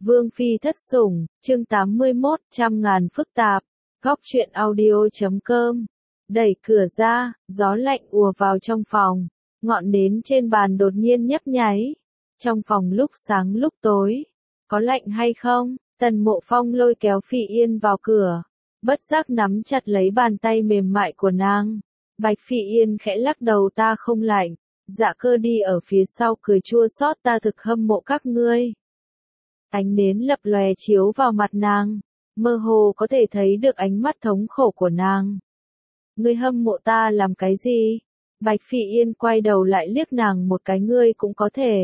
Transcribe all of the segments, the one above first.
Vương Phi thất sủng, chương 81, trăm ngàn phức tạp, góc truyện audio.com. Đẩy cửa ra, gió lạnh ùa vào trong phòng, ngọn nến trên bàn đột nhiên nhấp nháy. Trong phòng lúc sáng lúc tối, có lạnh hay không? Tần Mộ Phong lôi kéo Phi Yên vào cửa, bất giác nắm chặt lấy bàn tay mềm mại của nàng. Bạch Phi Yên khẽ lắc đầu, ta không lạnh. Dạ Cơ đi ở phía sau cười chua xót, ta thực hâm mộ các ngươi. Ánh nến lập lòe chiếu vào mặt nàng, mơ hồ có thể thấy được ánh mắt thống khổ của nàng. Ngươi hâm mộ ta làm cái gì? Bạch Phi Yên quay đầu lại liếc nàng một cái, ngươi cũng có thể.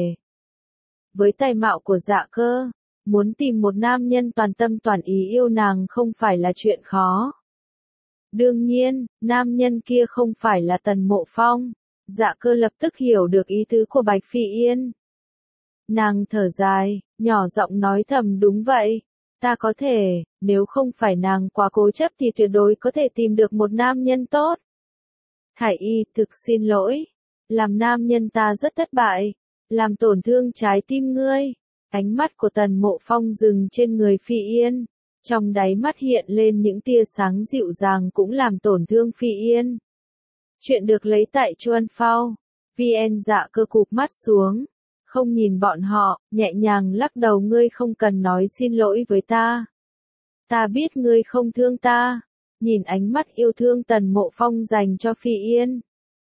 Với tài mạo của Dạ Cơ, muốn tìm một nam nhân toàn tâm toàn ý yêu nàng không phải là chuyện khó. Đương nhiên, nam nhân kia không phải là Tần Mộ Phong. Dạ Cơ lập tức hiểu được ý tứ của Bạch Phi Yên. Nàng thở dài, nhỏ giọng nói thầm, đúng vậy, ta có thể, nếu không phải nàng quá cố chấp thì tuyệt đối có thể tìm được một nam nhân tốt. Thải Y, thực xin lỗi, làm nam nhân ta rất thất bại, làm tổn thương trái tim ngươi. Ánh mắt của Tần Mộ Phong dừng trên người Phi Yên, trong đáy mắt hiện lên những tia sáng dịu dàng, cũng làm tổn thương Phi Yên. Chuyện được lấy tại Chuan Phao. VN. Dạ Cơ cụp mắt xuống, không nhìn bọn họ, nhẹ nhàng lắc đầu, ngươi không cần nói xin lỗi với ta. Ta biết ngươi không thương ta. Nhìn ánh mắt yêu thương Tần Mộ Phong dành cho Phi Yên.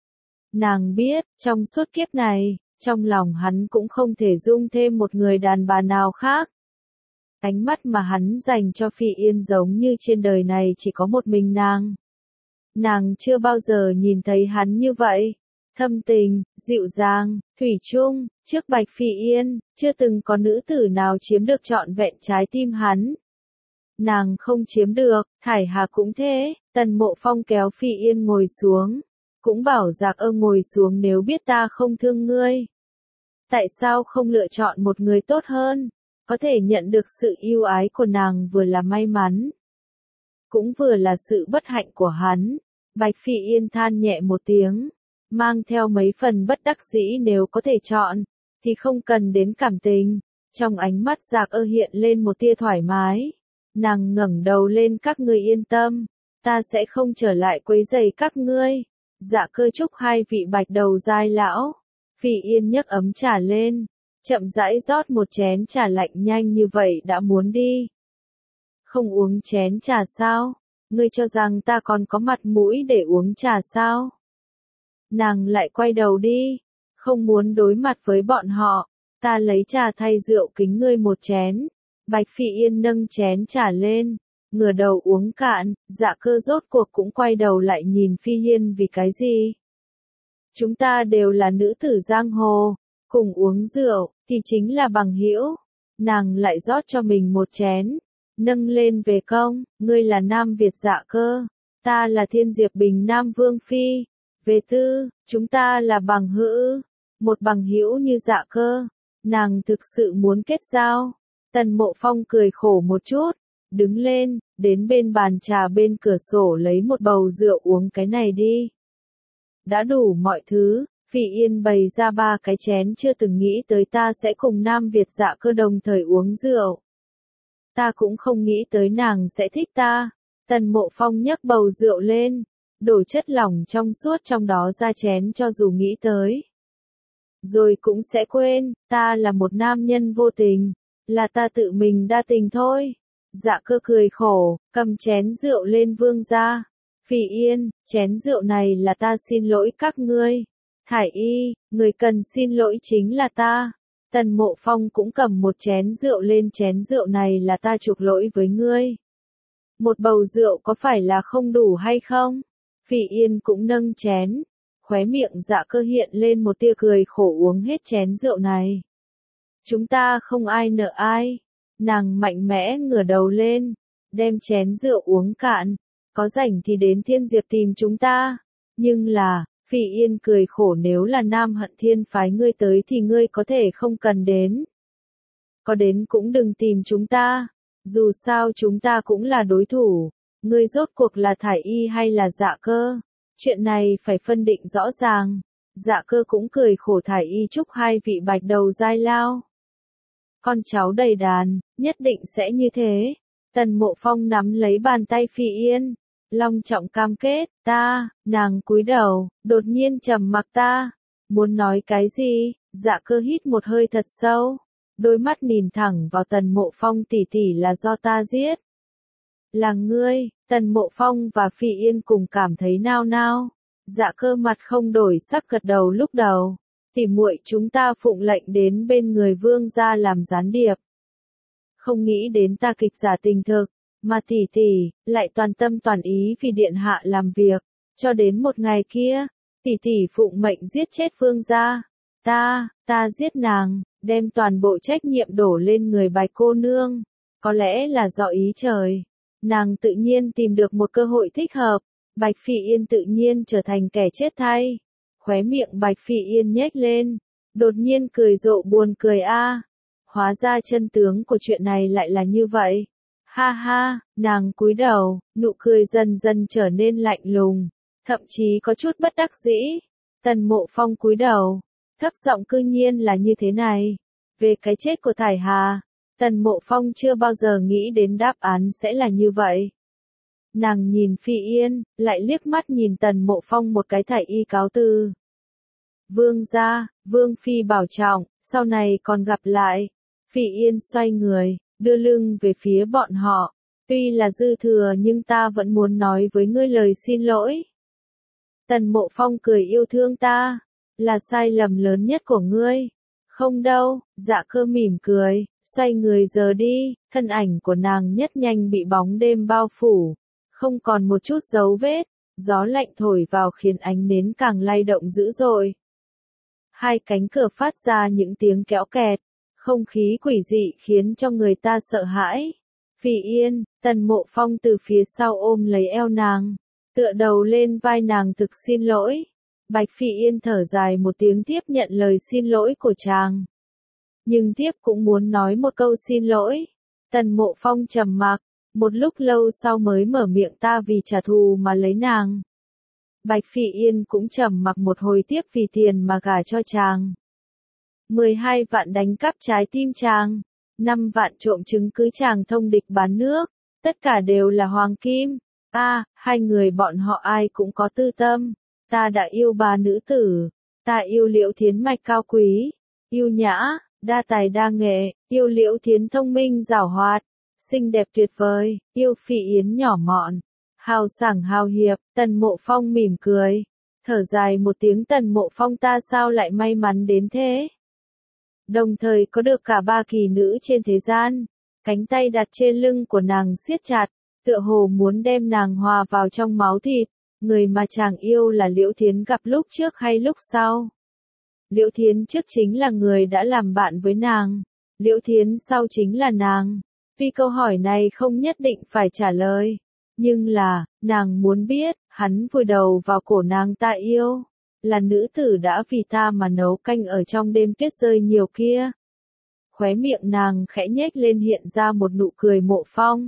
Nàng biết, trong suốt kiếp này, trong lòng hắn cũng không thể dung thêm một người đàn bà nào khác. Ánh mắt mà hắn dành cho Phi Yên giống như trên đời này chỉ có một mình nàng. Nàng chưa bao giờ nhìn thấy hắn như vậy. Thâm tình, dịu dàng, thủy chung, trước Bạch Phi Yên, chưa từng có nữ tử nào chiếm được trọn vẹn trái tim hắn. Nàng không chiếm được, Thải Hà cũng thế. Tần Mộ Phong kéo Phi Yên ngồi xuống, cũng bảo Dạ Cơ ngồi xuống, nếu biết ta không thương ngươi. Tại sao không lựa chọn một người tốt hơn? Có thể nhận được sự yêu ái của nàng vừa là may mắn, cũng vừa là sự bất hạnh của hắn. Bạch Phi Yên than nhẹ một tiếng, mang theo mấy phần bất đắc dĩ, nếu có thể chọn, thì không cần đến cảm tình. Trong ánh mắt Dạ Cơ hiện lên một tia thoải mái. Nàng ngẩng đầu lên, các ngươi yên tâm, ta sẽ không trở lại quấy rầy các ngươi. Dạ Cơ chúc hai vị Bạch đầu giai lão. Phi Yên nhấc ấm trà lên, chậm rãi rót một chén trà lạnh, nhanh như vậy đã muốn đi. Không uống chén trà sao? Ngươi cho rằng ta còn có mặt mũi để uống trà sao? Nàng lại quay đầu đi, không muốn đối mặt với bọn họ. Ta lấy trà thay rượu kính ngươi một chén. Bạch Phi Yên nâng chén trà lên, ngửa đầu uống cạn. Dạ Cơ rốt cuộc cũng quay đầu lại nhìn Phi Yên, vì cái gì? Chúng ta đều là nữ tử giang hồ, cùng uống rượu, thì chính là bằng hữu. Nàng lại rót cho mình một chén, nâng lên, về công, ngươi là Nam Việt Dạ Cơ, ta là Thiên Diệp Bình Nam Vương Phi. Về tư, chúng ta là bằng hữu. Một bằng hữu như Dạ Cơ, nàng thực sự muốn kết giao. Tần Mộ Phong cười khổ một chút, đứng lên, đến bên bàn trà bên cửa sổ lấy một bầu rượu, uống cái này đi. Đã đủ mọi thứ. Phi Yên bày ra 3 cái chén, chưa từng nghĩ tới ta sẽ cùng Nam Việt Dạ Cơ đồng thời uống rượu. Ta cũng không nghĩ tới nàng sẽ thích ta. Tần Mộ Phong nhấc bầu rượu lên, đổ chất lỏng trong suốt trong đó ra chén, cho dù nghĩ tới, rồi cũng sẽ quên, ta là một nam nhân vô tình, là ta tự mình đa tình thôi. Dạ Cơ cười khổ, cầm chén rượu lên vương ra. Phi Yên, chén rượu này là ta xin lỗi các ngươi. Thải Y, người cần xin lỗi chính là ta. Tần Mộ Phong cũng cầm một chén rượu lên, chén rượu này là ta chuộc lỗi với ngươi. Một bầu rượu có phải là không đủ hay không? Phi Yên cũng nâng chén, khóe miệng Dạ Cơ hiện lên một tia cười khổ, uống hết chén rượu này. Chúng ta không ai nợ ai. Nàng mạnh mẽ ngửa đầu lên, đem chén rượu uống cạn. Có rảnh thì đến Thiên Diệp tìm chúng ta. Nhưng là, Phi Yên cười khổ, nếu là Nam Hận Thiên phái ngươi tới thì ngươi có thể không cần đến. Có đến cũng đừng tìm chúng ta. Dù sao chúng ta cũng là đối thủ. Ngươi rốt cuộc là Thải Y hay là Dạ Cơ? Chuyện này phải phân định rõ ràng. Dạ Cơ cũng cười khổ, Thải Y chúc hai vị Bạch đầu giai lao. con cháu đầy đàn, nhất định sẽ như thế. Tần Mộ Phong nắm lấy bàn tay Phi Yên, long trọng cam kết, nàng cúi đầu, đột nhiên trầm mặc muốn nói cái gì, Dạ Cơ hít một hơi thật sâu, đôi mắt nhìn thẳng vào Tần Mộ Phong, tỷ tỷ là do ta giết. Là ngươi, Tần Mộ Phong và Phi Yên cùng cảm thấy nao nao. Dạ Cơ mặt không đổi sắc gật đầu lúc đầu. Tỷ muội chúng ta phụng lệnh đến bên người vương gia làm gián điệp. Không nghĩ đến ta kịch giả tình thực, mà tỷ tỷ lại toàn tâm toàn ý vì điện hạ làm việc, cho đến một ngày kia, tỷ tỷ phụng mệnh giết chết vương gia. Ta giết nàng, đem toàn bộ trách nhiệm đổ lên người Bạch cô nương, có lẽ là do ý trời. Nàng tự nhiên tìm được một cơ hội thích hợp, Bạch Phi Yên tự nhiên trở thành kẻ chết thay. Khóe miệng Bạch Phi Yên nhếch lên, đột nhiên cười rộ buồn cười hóa ra chân tướng của chuyện này lại là như vậy. Ha ha, nàng cúi đầu, nụ cười dần dần trở nên lạnh lùng, thậm chí có chút bất đắc dĩ. Tần Mộ Phong cúi đầu, thấp giọng cư nhiên là như thế này. Về cái chết của Thải Hà, Tần Mộ Phong chưa bao giờ nghĩ đến đáp án sẽ là như vậy. Nàng nhìn Phi Yên, lại liếc mắt nhìn Tần Mộ Phong một cái, Thải y cáo từ. Vương gia, Vương Phi bảo trọng, sau này còn gặp lại. Phi Yên xoay người, đưa lưng về phía bọn họ. Tuy là dư thừa nhưng ta vẫn muốn nói với ngươi lời xin lỗi. Tần Mộ Phong cười, yêu thương ta, là sai lầm lớn nhất của ngươi. Không đâu, Dạ Cơ mỉm cười, xoay người giờ đi, thân ảnh của nàng nhất nhanh bị bóng đêm bao phủ, không còn một chút dấu vết, gió lạnh thổi vào khiến ánh nến càng lay động dữ dội. Hai cánh cửa phát ra những tiếng kéo kẹt, không khí quỷ dị khiến cho người ta sợ hãi. Phi Yên, Tần Mộ Phong từ phía sau ôm lấy eo nàng, tựa đầu lên vai nàng, thực xin lỗi. Bạch Phi Yên thở dài một tiếng tiếp nhận lời xin lỗi của chàng. Nhưng tiếp cũng muốn nói một câu xin lỗi. Tần Mộ Phong trầm mặc, một lúc lâu sau mới mở miệng, ta vì trả thù mà lấy nàng. Bạch Phi Yên cũng trầm mặc một hồi tiếp vì tiền mà gả cho chàng. 12 vạn đánh cắp trái tim chàng, 5 vạn trộm chứng cứ chàng thông địch bán nước, tất cả đều là hoàng kim. Hai người bọn họ ai cũng có tư tâm. Ta đã yêu bà nữ tử, ta yêu Liễu Thiến mạch cao quý, yêu nhã, đa tài đa nghệ, yêu Liễu Thiến thông minh giảo hoạt, xinh đẹp tuyệt vời, yêu Phi Yến nhỏ mọn, hào sảng hào hiệp. Tần Mộ Phong mỉm cười, thở dài một tiếng, Tần Mộ Phong ta sao lại may mắn đến thế. Đồng thời có được cả ba kỳ nữ trên thế gian, cánh tay đặt trên lưng của nàng siết chặt, tựa hồ muốn đem nàng hòa vào trong máu thịt. Người mà chàng yêu là Liễu Thiến, gặp lúc trước hay lúc sau? Liễu Thiến trước chính là người đã làm bạn với nàng, Liễu Thiến sau chính là nàng. Tuy câu hỏi này không nhất định phải trả lời, nhưng là, nàng muốn biết, hắn vùi đầu vào cổ nàng, ta yêu, là nữ tử đã vì ta mà nấu canh ở trong đêm tuyết rơi nhiều kia. Khóe miệng nàng khẽ nhếch lên, hiện ra một nụ cười. Mộ Phong,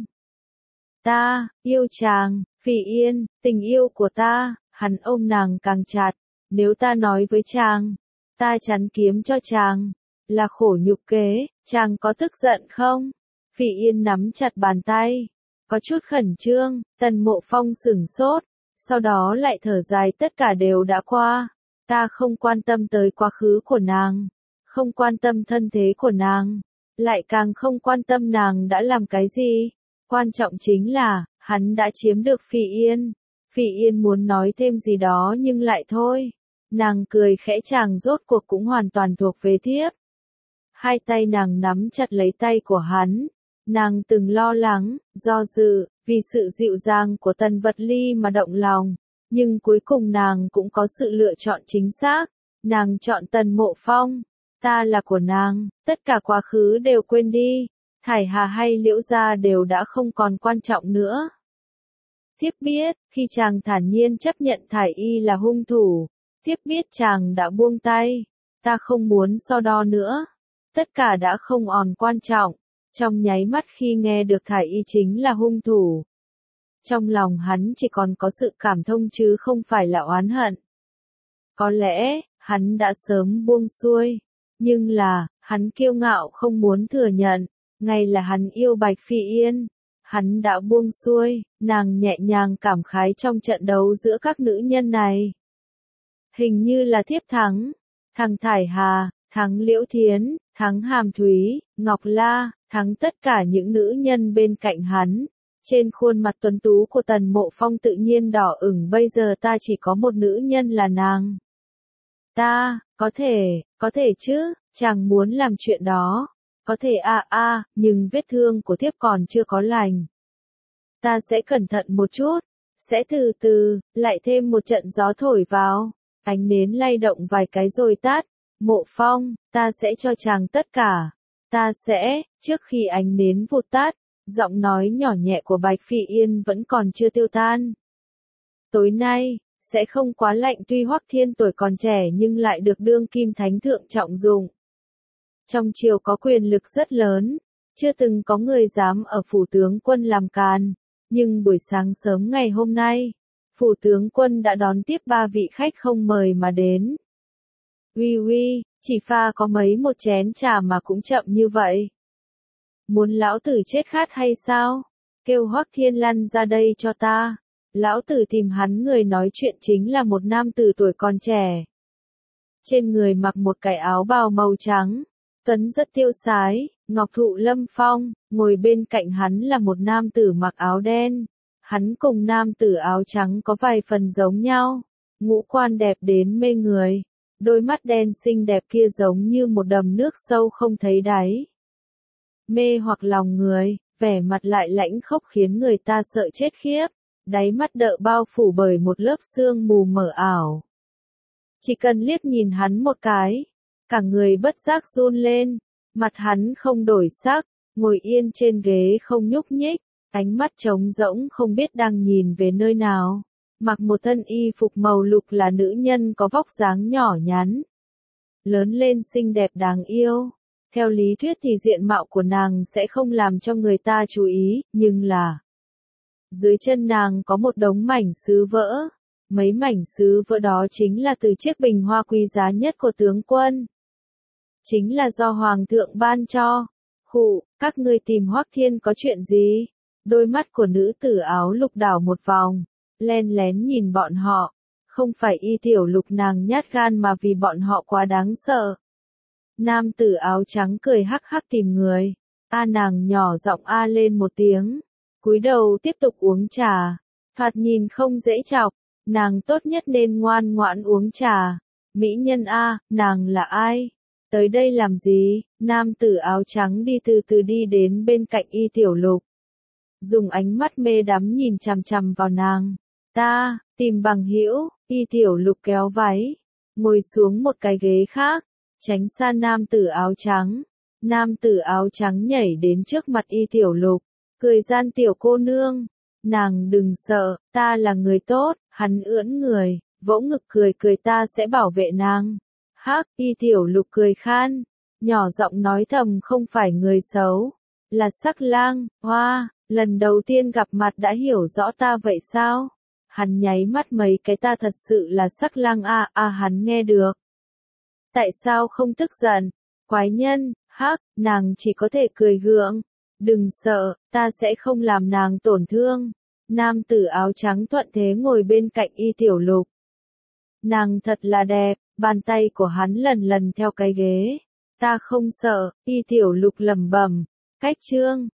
ta yêu chàng. Phi Yên, tình yêu của ta. Hắn ôm nàng càng chặt, nếu ta nói với chàng, ta chắn kiếm cho chàng, là khổ nhục kế, chàng có tức giận không? Phi Yên nắm chặt bàn tay, có chút khẩn trương. Tần Mộ Phong sửng sốt, sau đó lại thở dài, tất cả đều đã qua, ta không quan tâm tới quá khứ của nàng, không quan tâm thân thế của nàng, lại càng không quan tâm nàng đã làm cái gì. Quan trọng chính là, hắn đã chiếm được Phi Yên. Phi Yên muốn nói thêm gì đó nhưng lại thôi. Nàng cười khẽ, chàng rốt cuộc cũng hoàn toàn thuộc về thiếp. Hai tay nàng nắm chặt lấy tay của hắn. Nàng từng lo lắng, do dự, vì sự dịu dàng của Tần Vật Ly mà động lòng. Nhưng cuối cùng nàng cũng có sự lựa chọn chính xác. Nàng chọn Tần Mộ Phong. Ta là của nàng, tất cả quá khứ đều quên đi. Thải Hà hay Liễu gia đều đã không còn quan trọng nữa. Thiếp biết, khi chàng thản nhiên chấp nhận Thải Y là hung thủ, thiếp biết chàng đã buông tay. Ta không muốn so đo nữa. Tất cả đã không còn quan trọng. Trong nháy mắt khi nghe được Thải Y chính là hung thủ, trong lòng hắn chỉ còn có sự cảm thông chứ không phải là oán hận. Có lẽ, hắn đã sớm buông xuôi. Nhưng là, Hắn kiêu ngạo không muốn thừa nhận, ngay là hắn yêu Bạch Phi Yên. Hắn đã buông xuôi, nàng nhẹ nhàng cảm khái trong trận đấu giữa các nữ nhân này. Hình như là thiếp thắng, thắng Thải Hà, thắng Liễu Thiến, thắng Hàm Thúy, Ngọc La, thắng tất cả những nữ nhân bên cạnh hắn. Trên khuôn mặt tuấn tú của Tần Mộ Phong tự nhiên đỏ ửng, bây giờ ta chỉ có một nữ nhân là nàng. Ta, có thể chứ, chàng muốn làm chuyện đó. Có thể nhưng vết thương của thiếp còn chưa có lành. Ta sẽ cẩn thận một chút, sẽ từ từ, lại thêm một trận gió thổi vào, ánh nến lay động vài cái rồi tắt. Mộ Phong, ta sẽ cho chàng tất cả. Ta sẽ, trước khi ánh nến vụt tắt, giọng nói nhỏ nhẹ của Bạch Phi Yên vẫn còn chưa tiêu tan. Tối nay, sẽ không quá lạnh, tuy Hoắc Thiên tuổi còn trẻ nhưng lại được đương kim thánh thượng trọng dụng. Trong triều có quyền lực rất lớn, chưa từng có người dám ở phủ tướng quân làm càn, nhưng buổi sáng sớm ngày hôm nay, phủ tướng quân đã đón tiếp 3 vị khách không mời mà đến. Uy, chỉ pha có mấy một chén trà mà cũng chậm như vậy. Muốn lão tử chết khát hay sao? Kêu Hoắc Thiên lăn ra đây cho ta. Lão tử tìm hắn, người nói chuyện chính là một nam tử tuổi còn trẻ. Trên người mặc một cái áo bào màu trắng, tuấn rất tiêu sái, ngọc thụ lâm phong, ngồi bên cạnh hắn là một nam tử mặc áo đen. Hắn cùng nam tử áo trắng có vài phần giống nhau, ngũ quan đẹp đến mê người, đôi mắt đen xinh đẹp kia giống như một đầm nước sâu không thấy đáy. Mê hoặc lòng người, vẻ mặt lại lãnh khốc khiến người ta sợ chết khiếp, đáy mắt đợ bao phủ bởi một lớp sương mù mờ ảo. Chỉ cần liếc nhìn hắn một cái, cả người bất giác run lên, mặt hắn không đổi sắc, ngồi yên trên ghế không nhúc nhích, ánh mắt trống rỗng không biết đang nhìn về nơi nào. Mặc một thân y phục màu lục là nữ nhân có vóc dáng nhỏ nhắn, lớn lên xinh đẹp đáng yêu. Theo lý thuyết thì diện mạo của nàng sẽ không làm cho người ta chú ý, nhưng là dưới chân nàng có một đống mảnh sứ vỡ. Mấy mảnh sứ vỡ đó chính là từ chiếc bình hoa quý giá nhất của tướng quân. Chính là do Hoàng thượng ban cho. Các ngươi tìm Hoắc Thiên có chuyện gì? Đôi mắt của nữ tử áo lục đảo một vòng, len lén nhìn bọn họ. Không phải Y Tiểu Lục nàng nhát gan mà vì bọn họ quá đáng sợ. Nam tử áo trắng cười hắc hắc tìm người. Nàng nhỏ giọng lên một tiếng, cúi đầu tiếp tục uống trà. Thoạt nhìn không dễ chọc, nàng tốt nhất nên ngoan ngoãn uống trà. Mỹ nhân nàng là ai? Tới đây làm gì? Nam tử áo trắng đi từ từ đi đến bên cạnh Y Tiểu Lục, dùng ánh mắt mê đắm nhìn chằm chằm vào nàng. Ta, tìm bằng hữu. Y Tiểu Lục kéo váy, ngồi xuống một cái ghế khác, tránh xa nam tử áo trắng. Nam tử áo trắng nhảy đến trước mặt Y Tiểu Lục, cười gian, tiểu cô nương, nàng đừng sợ, ta là người tốt. Hắn ưỡn người, vỗ ngực cười cười, ta sẽ bảo vệ nàng. Y Tiểu Lục cười khan, nhỏ giọng nói thầm, không phải người xấu, là sắc lang. Lần đầu tiên gặp mặt đã hiểu rõ ta vậy sao? Hắn nháy mắt mấy cái, ta thật sự là sắc lang hắn nghe được. Tại sao không tức giận? Quái nhân, nàng chỉ có thể cười gượng. Đừng sợ, ta sẽ không làm nàng tổn thương. Nam tử áo trắng thuận thế ngồi bên cạnh Y Tiểu Lục. Nàng thật là đẹp, bàn tay của hắn lần lần theo cái ghế. Ta không sợ. Y Tiểu Lục lẩm bẩm. Cách chương